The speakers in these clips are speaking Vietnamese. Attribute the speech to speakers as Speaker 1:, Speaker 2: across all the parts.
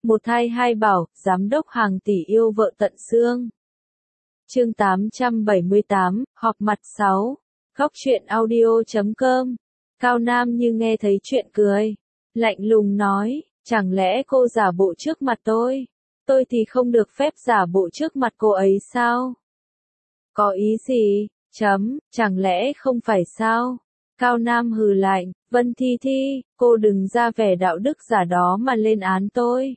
Speaker 1: Một thai hai bảo, giám đốc hàng tỷ yêu vợ tận xương. Chương 878, họp mặt 6. Góc truyện audio.com. Cao Nam như nghe thấy chuyện cười. Lạnh lùng nói, chẳng lẽ cô giả bộ trước mặt tôi? Tôi thì không được phép giả bộ trước mặt cô ấy sao? Có ý gì? Chẳng lẽ không phải sao? Cao Nam hừ lạnh, Vân Thi Thi, cô đừng ra vẻ đạo đức giả đó mà lên án tôi.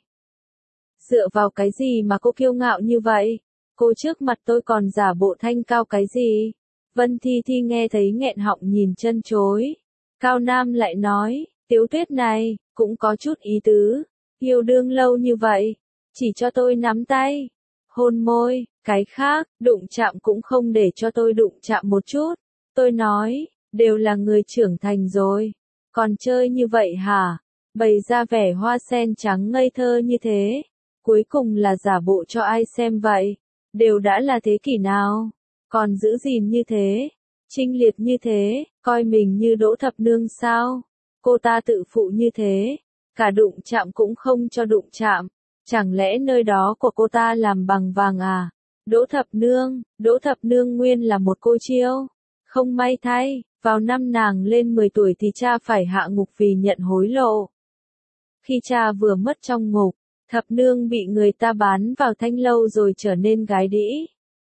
Speaker 1: Dựa vào cái gì mà cô kiêu ngạo như vậy? Cô trước mặt tôi còn giả bộ thanh cao cái gì? Vân Thi Thi nghe thấy nghẹn họng nhìn chân chối. Cao Nam lại nói, Tiếu Tuyết này, cũng có chút ý tứ. Yêu đương lâu như vậy, chỉ cho tôi nắm tay, hôn môi, cái khác, đụng chạm cũng không để cho tôi đụng chạm một chút. Tôi nói, đều là người trưởng thành rồi, còn chơi như vậy hả? Bày ra vẻ hoa sen trắng ngây thơ như thế, cuối cùng là giả bộ cho ai xem vậy? Đều đã là thế kỷ nào, còn giữ gìn như thế, trinh liệt như thế, coi mình như Đỗ Thập Nương sao? Cô ta tự phụ như thế, cả đụng chạm cũng không cho đụng chạm, chẳng lẽ nơi đó của cô ta làm bằng vàng à? Đỗ Thập Nương nguyên là một cô chiêu. Không may thay, vào năm nàng lên 10 tuổi thì cha phải hạ ngục vì nhận hối lộ. Khi cha vừa mất trong ngục, Thập Nương bị người ta bán vào thanh lâu rồi trở nên gái đĩ.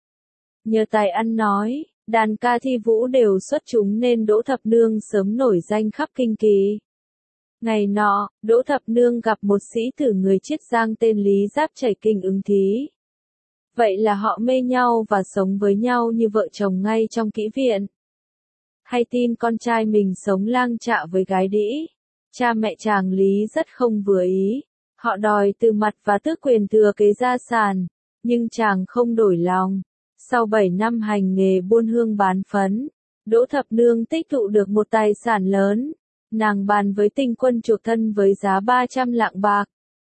Speaker 1: Nhờ tài ăn nói, đàn ca thi vũ đều xuất chúng nên Đỗ Thập Nương sớm nổi danh khắp kinh kỳ. Ngày nọ, Đỗ Thập Nương gặp một sĩ tử người Chiết Giang tên Lý Giáp chảy kinh ứng thí. Vậy là họ mê nhau và sống với nhau như vợ chồng ngay trong kỹ viện. Hay tin con trai mình sống lang trạ với gái đĩ, cha mẹ chàng Lý rất không vừa ý. Họ đòi từ mặt và tước quyền thừa kế gia sản, nhưng chàng không đổi lòng. Sau 7 năm hành nghề buôn hương bán phấn, Đỗ Thập Nương tích tụ được một tài sản lớn. Nàng bàn với Tinh Quân chuộc thân với giá 300 lạng bạc.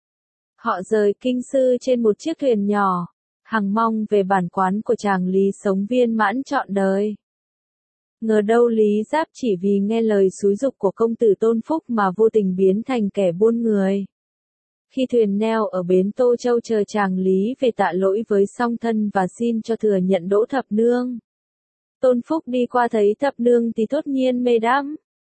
Speaker 1: Họ rời kinh sư trên một chiếc thuyền nhỏ, hằng mong về bản quán của chàng Lý sống viên mãn trọn đời. Ngờ đâu Lý Giáp chỉ vì nghe lời xúi giục của công tử Tôn Phúc mà vô tình biến thành kẻ buôn người. Khi thuyền neo ở bến Tô Châu chờ chàng Lý về tạ lỗi với song thân và xin cho thừa nhận Đỗ Thập Nương. Tôn Phúc đi qua thấy Thập Nương thì thốt nhiên mê đắm.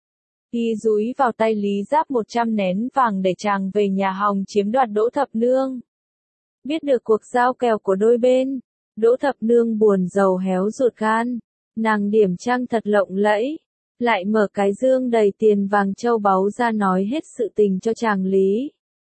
Speaker 1: Y dúi vào tay Lý Giáp 100 nén vàng để chàng về nhà hòng chiếm đoạt Đỗ Thập Nương. Biết được cuộc giao kèo của đôi bên, Đỗ Thập Nương buồn rầu héo ruột gan. Nàng điểm trang thật lộng lẫy, lại mở cái dương đầy tiền vàng châu báu ra nói hết sự tình cho chàng Lý.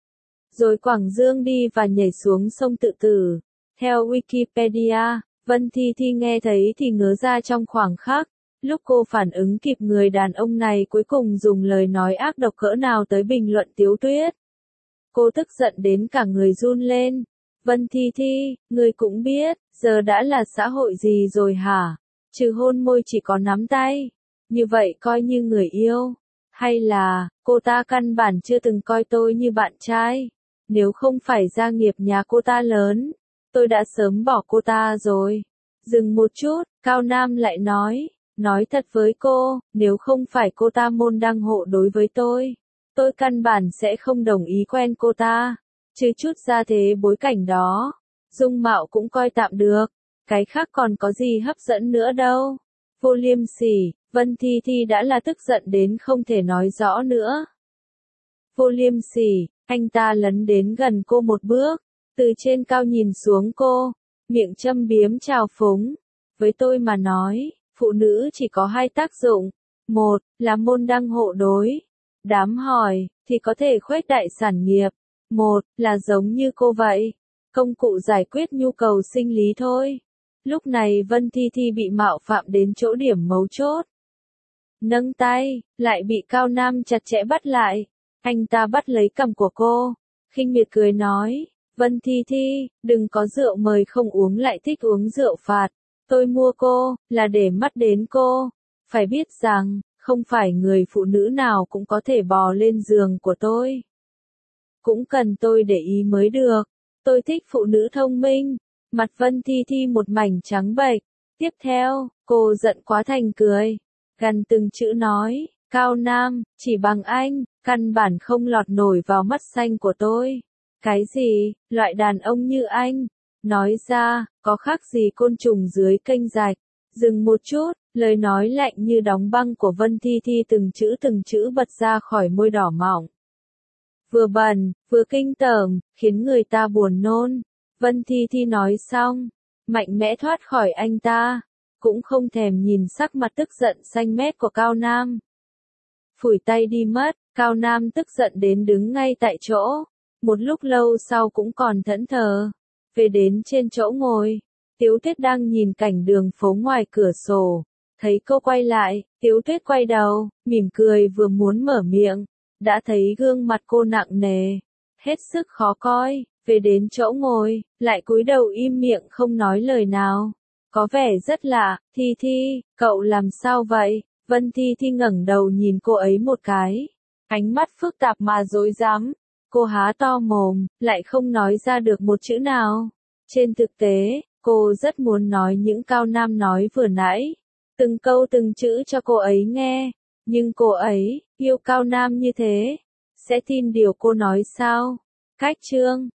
Speaker 1: Rồi quẳng dương đi và nhảy xuống sông tự tử. Theo Wikipedia, Vân Thi Thi nghe thấy thì ngớ ra trong khoảng khắc. Lúc cô phản ứng kịp người đàn ông này cuối cùng dùng lời nói ác độc cỡ nào tới bình luận Tiếu Tuyết. Cô tức giận đến cả người run lên. Vân Thi Thi, người cũng biết, giờ đã là xã hội gì rồi hả? Trừ hôn môi chỉ có nắm tay. Như vậy coi như người yêu. Hay là, cô ta căn bản chưa từng coi tôi như bạn trai. Nếu không phải gia nghiệp nhà cô ta lớn, tôi đã sớm bỏ cô ta rồi. Dừng một chút, Cao Nam lại nói thật với cô, nếu không phải cô ta môn đăng hộ đối với tôi căn bản sẽ không đồng ý quen cô ta. Chứ chút ra thế bối cảnh đó, dung mạo cũng coi tạm được, cái khác còn có gì hấp dẫn nữa đâu. Vô liêm sỉ, Vân Thi Thi đã là tức giận đến không thể nói rõ nữa. Vô liêm sỉ, anh ta lấn đến gần cô một bước, từ trên cao nhìn xuống cô, miệng châm biếm trào phúng. Với tôi mà nói, phụ nữ chỉ có hai tác dụng, một là môn đăng hộ đối, đám hỏi thì có thể khuếch đại sản nghiệp, một là giống như cô vậy, công cụ giải quyết nhu cầu sinh lý thôi. Lúc này Vân Thi Thi bị mạo phạm đến chỗ điểm mấu chốt. Nâng tay, lại bị Cao Nam chặt chẽ bắt lại. Anh ta bắt lấy cằm của cô, khinh miệt cười nói, Vân Thi Thi, đừng có rượu mời không uống lại thích uống rượu phạt. Tôi mua cô, là để mắt đến cô. Phải biết rằng, không phải người phụ nữ nào cũng có thể bò lên giường của tôi. Cũng cần tôi để ý mới được. Tôi thích phụ nữ thông minh. Mặt Vân Thi Thi một mảnh trắng bệch. Tiếp theo, cô giận quá thành cười. Gằn từng chữ nói, Cao Nam, chỉ bằng anh, căn bản không lọt nổi vào mắt xanh của tôi. Cái gì, loại đàn ông như anh? Nói ra, có khác gì côn trùng dưới kênh rạch? Dừng một chút, lời nói lạnh như đóng băng của Vân Thi Thi từng chữ bật ra khỏi môi đỏ mọng. Vừa bẩn, vừa kinh tởm, khiến người ta buồn nôn. Vân Thi Thi nói xong, mạnh mẽ thoát khỏi anh ta, cũng không thèm nhìn sắc mặt tức giận xanh mét của Cao Nam. Phủi tay đi mất, Cao Nam tức giận đến đứng ngay tại chỗ, một lúc lâu sau cũng còn thẫn thờ. Về đến trên chỗ ngồi, Tiếu Tuyết đang nhìn cảnh đường phố ngoài cửa sổ, thấy cô quay lại, Tiếu Tuyết quay đầu, mỉm cười vừa muốn mở miệng, đã thấy gương mặt cô nặng nề, hết sức khó coi, về đến chỗ ngồi, lại cúi đầu im miệng không nói lời nào. Có vẻ rất lạ, Thi Thi, cậu làm sao vậy? Vân Thi Thi ngẩng đầu nhìn cô ấy một cái, ánh mắt phức tạp mà rối rắm. Cô há to mồm, lại không nói ra được một chữ nào. Trên thực tế, cô rất muốn nói những Cao Nam nói vừa nãy, từng câu từng chữ cho cô ấy nghe, nhưng cô ấy, yêu Cao Nam như thế, sẽ tin điều cô nói sao? Cách chương